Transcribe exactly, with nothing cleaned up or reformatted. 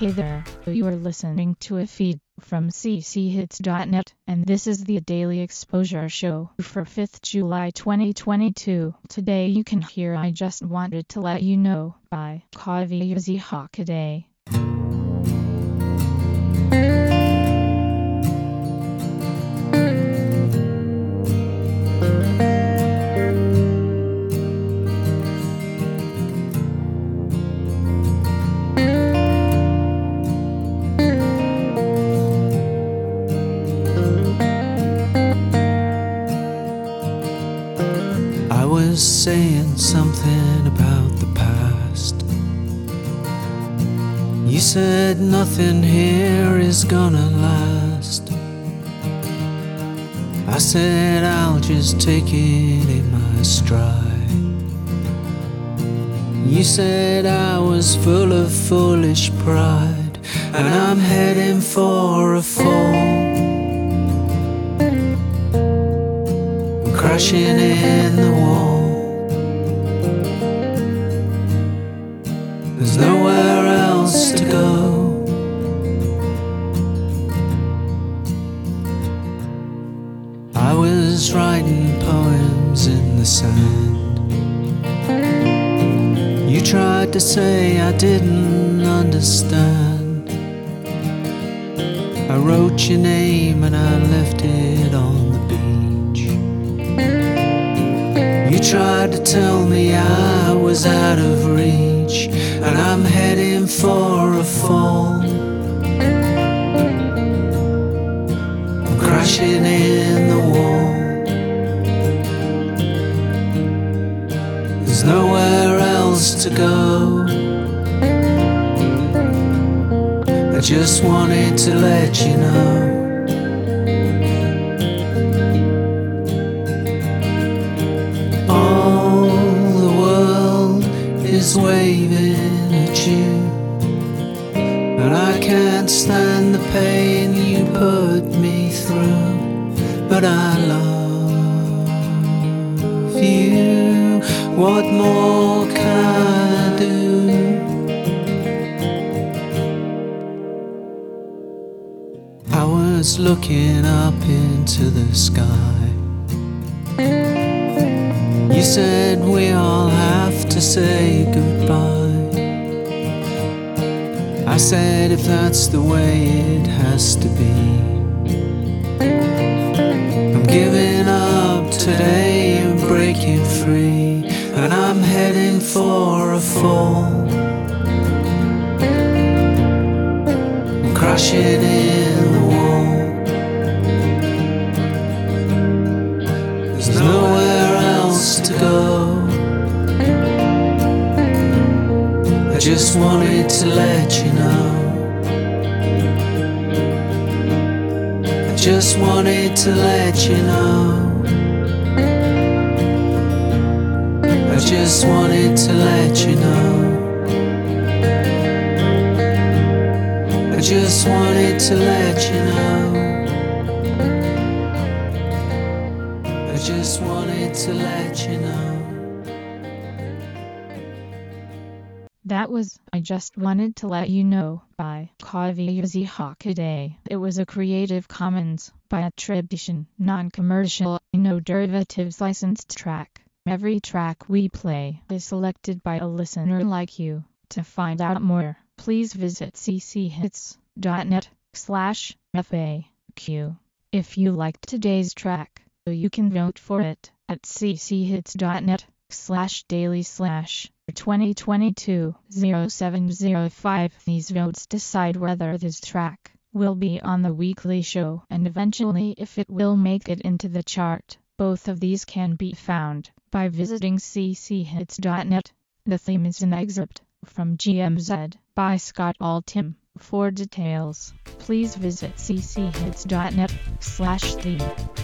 Hey there, you are listening to a feed from c c hits dot net, and this is the Daily Exposure Show for fifth of July twenty twenty-two. Today you can hear I Just Wanted to Let You Know by Kaviuzi Hockaday. I was saying something about the past. You said nothing here is gonna last. I said I'll just take it in my stride. You said I was full of foolish pride, and I'm heading for a fall, crashing in the wall. There's nowhere else to go. I was writing poems in the sand. You tried to say I didn't understand. I wrote your name and I left it on the beach. You tried to tell me I was out of reach, and I'm heading for a fall, I'm crashing in the wall. There's nowhere else to go. I just wanted to let you know. Is waving at you, and I can't stand the pain you put me through, but I love you. What more can I do? I was looking up into the sky. You said we all have to say goodbye. I said if that's the way it has to be, I'm giving up today and breaking free, and I'm heading for a fall, I'm crashing in the wall. There's nowhere else to go. I just wanted to let you know. I just wanted to let you know. I just wanted to let you know. I just wanted to let you know. I just wanted to let you know. That was I Just Wanted to Let You Know by Kaviuzi Hockaday. It was a Creative Commons by attribution, non-commercial, no derivatives licensed track. Every track we play is selected by a listener like you. To find out more, please visit c c hits dot net slash F A Q. If you liked today's track, you can vote for it at c c hits dot net slash daily slash twenty twenty-two oh seven oh five. These votes decide whether this track will be on the weekly show and eventually if it will make it into the chart. Both of these can be found by visiting c c hits dot net. The theme is an excerpt from G M Z by Scott Altham. For details, please visit c c hits dot net slash theme.